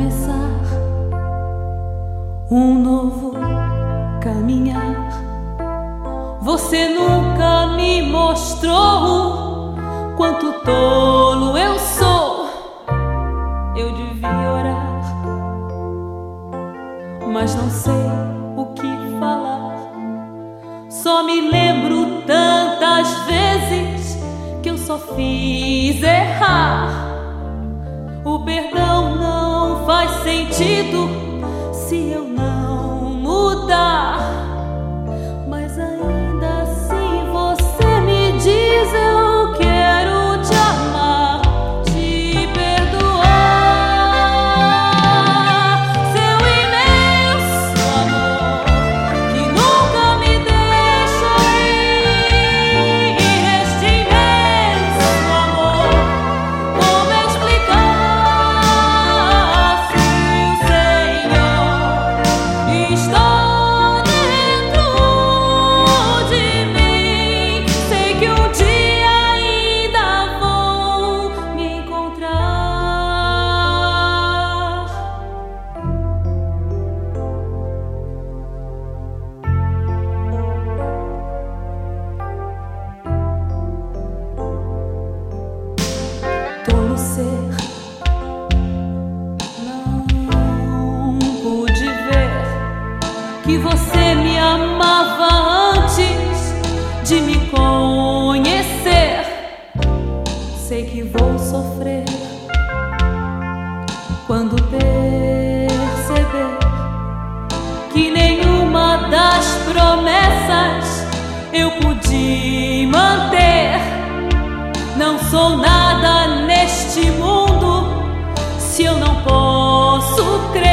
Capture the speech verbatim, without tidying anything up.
começar um novo caminhar. Você nunca me mostrou quanto tolo eu sou. Eu devia orar, mas não sei o que falar. Só me lembro tantas vezes que eu só fiz errar. O perdão não faz sentido se eu não mudar. Mas ainda assim você me diz: eu quero te amar, te perdoar. Seu imenso amor que nunca me deixa ir. Este imenso amor, como explicar se o Senhor está dentro de mim? Sei que um dia ainda vou me encontrar. Tolo ser, não pude ver que você me amava antes de me conhecer. Sei que vou sofrer quando perceber que nenhuma das promessas eu pude manter. Não sou nada neste mundo se eu não posso crer